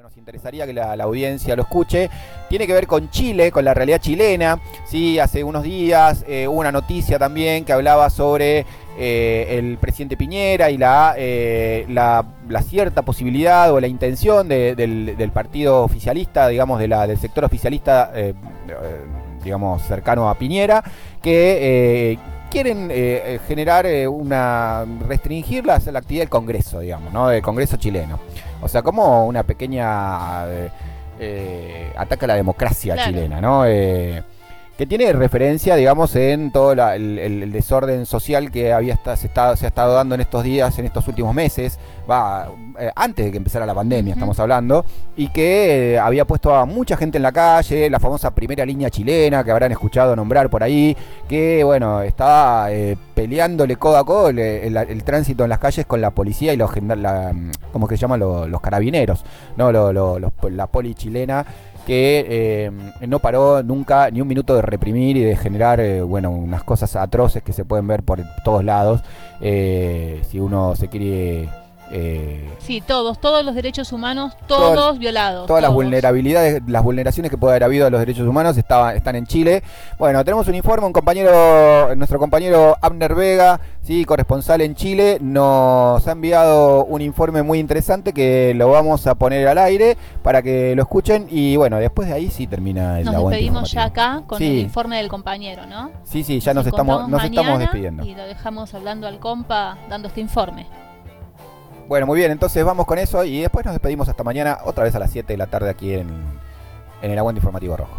nos interesaría que la audiencia lo escuche, tiene que ver con Chile, con la realidad chilena. Sí, hace unos días hubo una noticia también que hablaba sobre el presidente Piñera y la cierta posibilidad o la intención del partido oficialista, digamos, del sector oficialista, digamos, cercano a Piñera, que quieren generar restringir la actividad del Congreso, digamos, ¿no? Del Congreso chileno. O sea, como una pequeña ataque a la democracia chilena, ¿no? Que tiene referencia, digamos, en todo el desorden social que se ha estado dando en estos días, en estos últimos meses, antes de que empezara la pandemia, estamos hablando, y que había puesto a mucha gente en la calle, la famosa primera línea chilena, que habrán escuchado nombrar por ahí, que, bueno, estaba peleándole codo a codo el tránsito en las calles con la policía y ¿cómo que se llaman? Los carabineros, ¿no? La poli chilena, que no paró nunca ni un minuto de reprimir y de generar unas cosas atroces que se pueden ver por todos lados, si uno se quiere... sí, todos los derechos humanos, todos violados. Todas las vulnerabilidades, las vulneraciones que puede haber habido a los derechos humanos están en Chile. Bueno, tenemos un informe, nuestro compañero Abner Vega, sí, corresponsal en Chile, nos ha enviado un informe muy interesante que lo vamos a poner al aire para que lo escuchen y bueno, después de ahí sí termina el aguante. Nos despedimos ya acá con el informe del compañero, ¿no? Sí, ya nos estamos despidiendo. Y lo dejamos hablando al compa, dando este informe. Bueno, muy bien, entonces vamos con eso y después nos despedimos hasta mañana, otra vez a las 7 de la tarde aquí en el Aguante Informativo Rojo.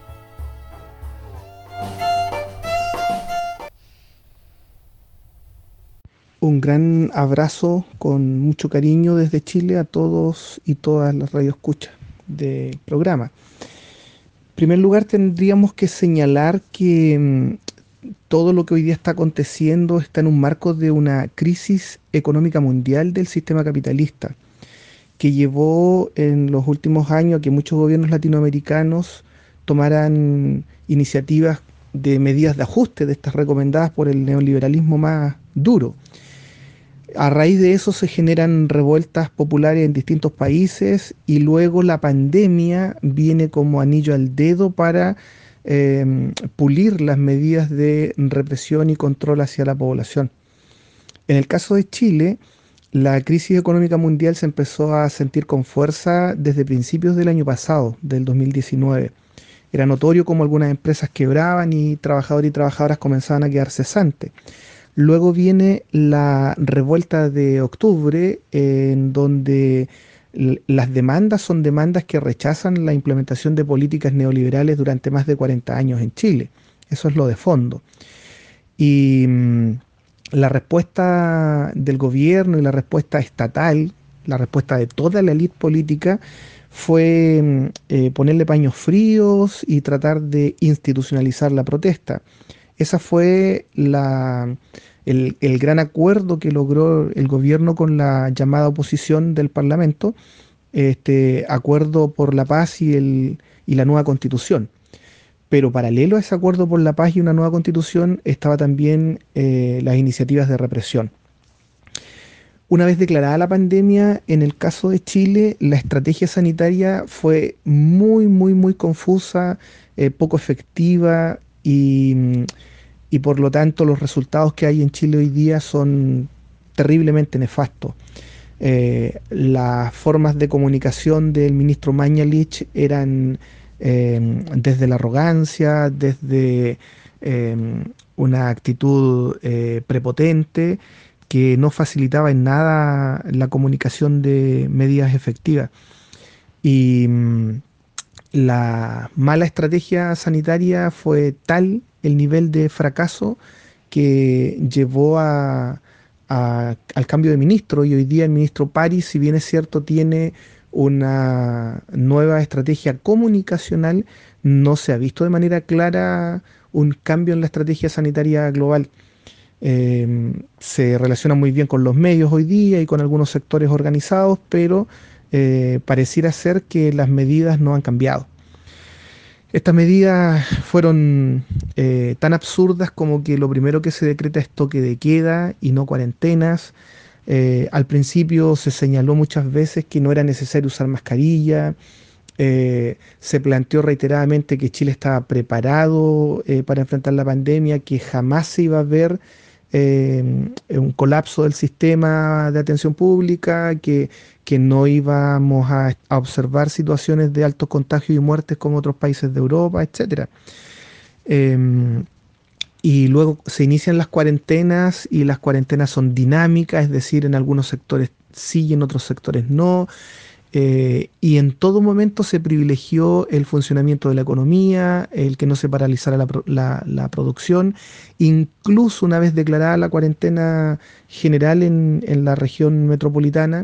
Un gran abrazo con mucho cariño desde Chile a todos y todas las radioescuchas del programa. En primer lugar, tendríamos que señalar que todo lo que hoy día está aconteciendo está en un marco de una crisis económica mundial del sistema capitalista, que llevó en los últimos años a que muchos gobiernos latinoamericanos tomaran iniciativas de medidas de ajuste de estas recomendadas por el neoliberalismo más duro. A raíz de eso se generan revueltas populares en distintos países y luego la pandemia viene como anillo al dedo para pulir las medidas de represión y control hacia la población. En el caso de Chile, la crisis económica mundial se empezó a sentir con fuerza desde principios del año pasado, del 2019. Era notorio cómo algunas empresas quebraban y trabajadores y trabajadoras comenzaban a quedar cesantes. Luego viene la revuelta de octubre, en donde las demandas son demandas que rechazan la implementación de políticas neoliberales durante más de 40 años en Chile. Eso es lo de fondo. Y la respuesta del gobierno y la respuesta estatal, la respuesta de toda la élite política, fue ponerle paños fríos y tratar de institucionalizar la protesta. Esa fue el gran acuerdo que logró el gobierno con la llamada oposición del Parlamento, este acuerdo por la paz y la nueva constitución. Pero paralelo a ese acuerdo por la paz y una nueva constitución estaba también las iniciativas de represión. Una vez declarada la pandemia, en el caso de Chile, la estrategia sanitaria fue muy confusa, poco efectiva y por lo tanto los resultados que hay en Chile hoy día son terriblemente nefastos. Las formas de comunicación del ministro Mañalich eran desde la arrogancia, desde una actitud prepotente que no facilitaba en nada la comunicación de medidas efectivas. Y la mala estrategia sanitaria fue tal el nivel de fracaso que llevó al cambio de ministro, y hoy día el ministro París, si bien es cierto, tiene una nueva estrategia comunicacional, no se ha visto de manera clara un cambio en la estrategia sanitaria global. Se relaciona muy bien con los medios hoy día y con algunos sectores organizados, pero pareciera ser que las medidas no han cambiado. Estas medidas fueron tan absurdas como que lo primero que se decreta es toque de queda y no cuarentenas. Al principio se señaló muchas veces que no era necesario usar mascarilla. Se planteó reiteradamente que Chile estaba preparado para enfrentar la pandemia, que jamás se iba a ver un colapso del sistema de atención pública, que no íbamos a observar situaciones de alto contagio y muertes como otros países de Europa, etcétera. Em, y luego se inician las cuarentenas y las cuarentenas son dinámicas, es decir, en algunos sectores sí y en otros sectores no. Y en todo momento se privilegió el funcionamiento de la economía, el que no se paralizara la producción. Incluso una vez declarada la cuarentena general en la región metropolitana,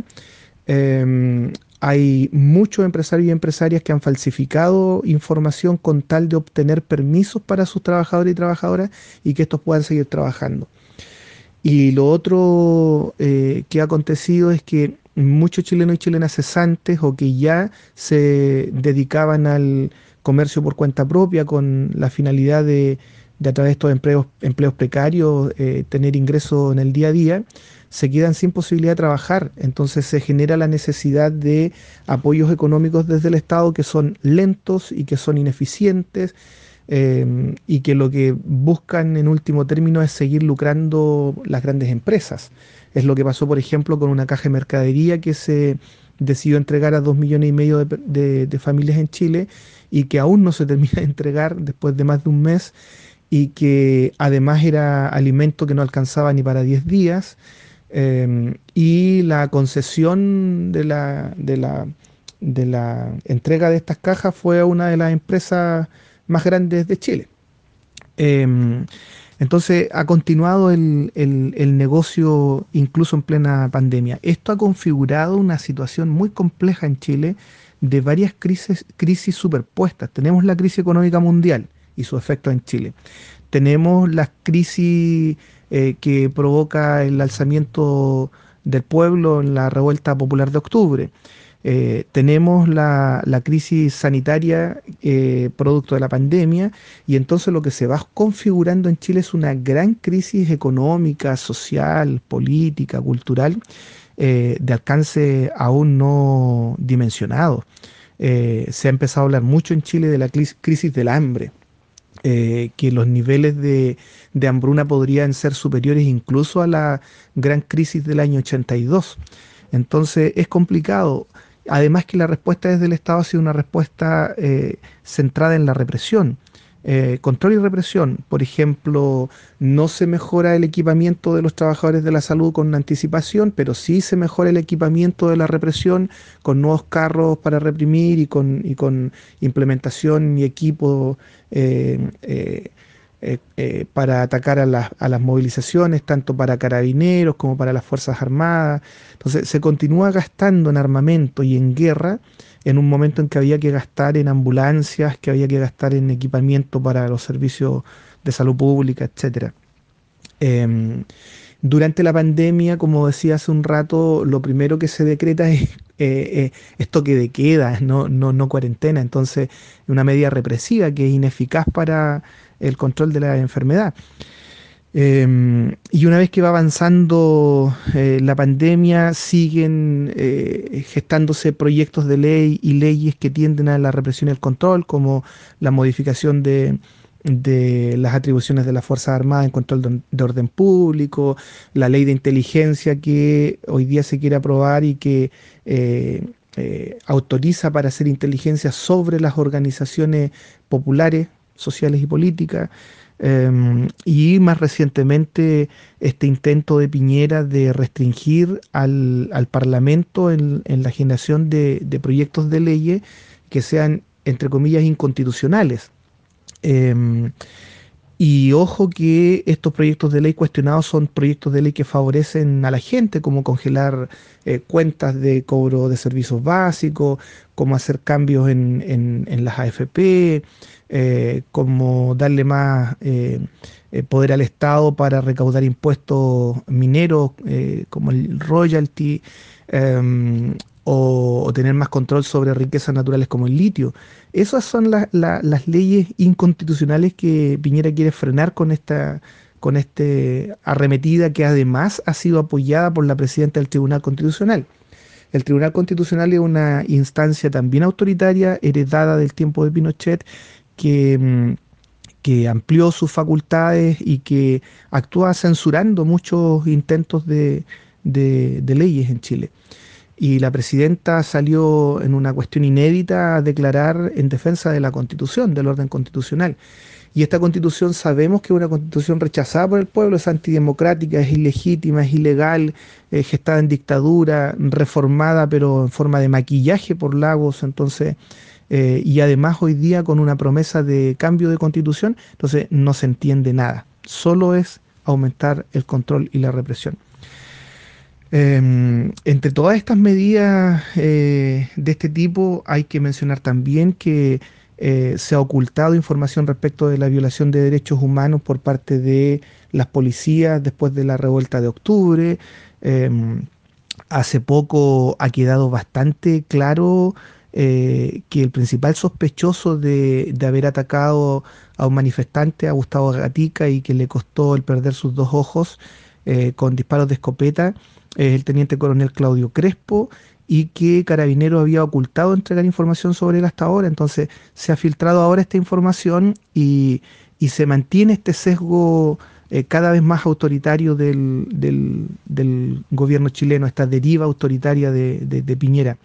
hay muchos empresarios y empresarias que han falsificado información con tal de obtener permisos para sus trabajadores y trabajadoras y que estos puedan seguir trabajando. Y lo otro que ha acontecido es que muchos chilenos y chilenas cesantes o que ya se dedicaban al comercio por cuenta propia con la finalidad de a través de estos empleos precarios tener ingresos en el día a día, se quedan sin posibilidad de trabajar. Entonces se genera la necesidad de apoyos económicos desde el Estado que son lentos y que son ineficientes, y que lo que buscan en último término es seguir lucrando las grandes empresas. Es lo que pasó, por ejemplo, con una caja de mercadería que se decidió entregar a 2,5 millones de familias en Chile y que aún no se termina de entregar después de más de un mes, y que además era alimento que no alcanzaba ni para 10 días. Y la concesión de la entrega de estas cajas fue a una de las empresas más grandes de Chile. Entonces ha continuado el negocio incluso en plena pandemia. Esto ha configurado una situación muy compleja en Chile de varias crisis superpuestas. Tenemos la crisis económica mundial y su efecto en Chile. Tenemos las crisis que provoca el alzamiento del pueblo en la revuelta popular de octubre. Tenemos la crisis sanitaria producto de la pandemia, y entonces lo que se va configurando en Chile es una gran crisis económica, social, política, cultural, de alcance aún no dimensionado. Se ha empezado a hablar mucho en Chile de la crisis del hambre, que los niveles de hambruna podrían ser superiores incluso a la gran crisis del año 82. Entonces es complicado. Además que la respuesta desde el Estado ha sido una respuesta centrada en la represión, control y represión. Por ejemplo, no se mejora el equipamiento de los trabajadores de la salud con anticipación, pero sí se mejora el equipamiento de la represión con nuevos carros para reprimir y con implementación y equipo para atacar a las movilizaciones, tanto para carabineros como para las Fuerzas Armadas. Entonces se continúa gastando en armamento y en guerra en un momento en que había que gastar en ambulancias, que había que gastar en equipamiento para los servicios de salud pública, etcétera. Durante la pandemia, como decía hace un rato, lo primero que se decreta es toque de queda, no cuarentena. Entonces, una medida represiva que es ineficaz para el control de la enfermedad. Y una vez que va avanzando la pandemia, siguen gestándose proyectos de ley y leyes que tienden a la represión y el control, como la modificación de las atribuciones de las Fuerzas Armadas en control de orden público, la ley de inteligencia que hoy día se quiere aprobar y que autoriza para hacer inteligencia sobre las organizaciones populares, sociales y políticas. Y más recientemente este intento de Piñera de restringir al Parlamento en la generación de proyectos de leyes que sean, entre comillas, inconstitucionales. Y ojo que estos proyectos de ley cuestionados son proyectos de ley que favorecen a la gente, como congelar cuentas de cobro de servicios básicos, como hacer cambios en las AFP, como darle más poder al Estado para recaudar impuestos mineros, como el royalty, o tener más control sobre riquezas naturales como el litio. Esas son las leyes inconstitucionales que Piñera quiere frenar con con este arremetida que además ha sido apoyada por la presidenta del Tribunal Constitucional. El Tribunal Constitucional es una instancia también autoritaria, heredada del tiempo de Pinochet, que amplió sus facultades y que actúa censurando muchos intentos de leyes en Chile. Y la presidenta salió en una cuestión inédita a declarar en defensa de la Constitución, del orden constitucional. Y esta Constitución sabemos que es una Constitución rechazada por el pueblo, es antidemocrática, es ilegítima, es ilegal, gestada en dictadura, reformada pero en forma de maquillaje por Lagos, entonces, y además hoy día con una promesa de cambio de Constitución, entonces no se entiende nada, solo es aumentar el control y la represión. Entre todas estas medidas de este tipo hay que mencionar también que se ha ocultado información respecto de la violación de derechos humanos por parte de las policías después de la revuelta de octubre. Hace poco ha quedado bastante claro que el principal sospechoso de haber atacado a un manifestante, a Gustavo Gatica, y que le costó el perder sus 2 ojos con disparos de escopeta, es el teniente coronel Claudio Crespo, y que Carabineros había ocultado entregar información sobre él hasta ahora. Entonces se ha filtrado ahora esta información y se mantiene este sesgo cada vez más autoritario del gobierno chileno, esta deriva autoritaria de Piñera.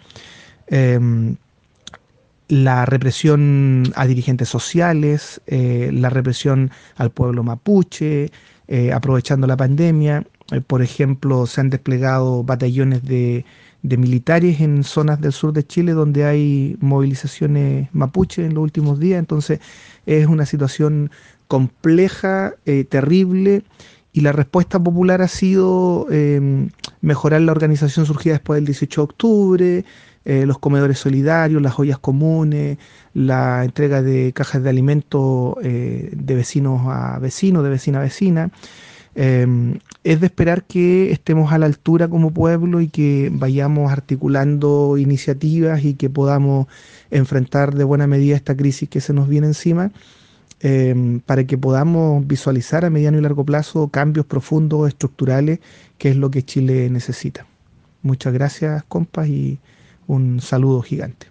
La represión a dirigentes sociales, la represión al pueblo mapuche, aprovechando la pandemia. Por ejemplo, se han desplegado batallones de militares en zonas del sur de Chile donde hay movilizaciones mapuche en los últimos días. Entonces es una situación compleja, terrible, y la respuesta popular ha sido mejorar la organización surgida después del 18 de octubre, los comedores solidarios, las ollas comunes, la entrega de cajas de alimentos de vecinos a vecinos, de vecina a vecina. Es de esperar que estemos a la altura como pueblo y que vayamos articulando iniciativas y que podamos enfrentar de buena medida esta crisis que se nos viene encima, para que podamos visualizar a mediano y largo plazo cambios profundos, estructurales, que es lo que Chile necesita. Muchas gracias, compas, y un saludo gigante.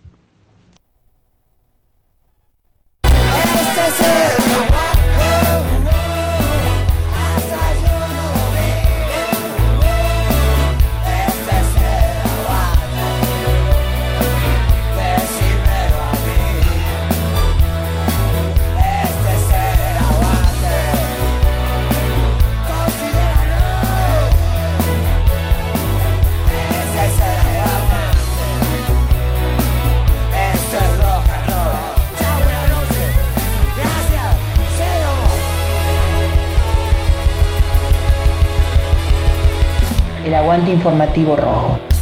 El aguante informativo rojo.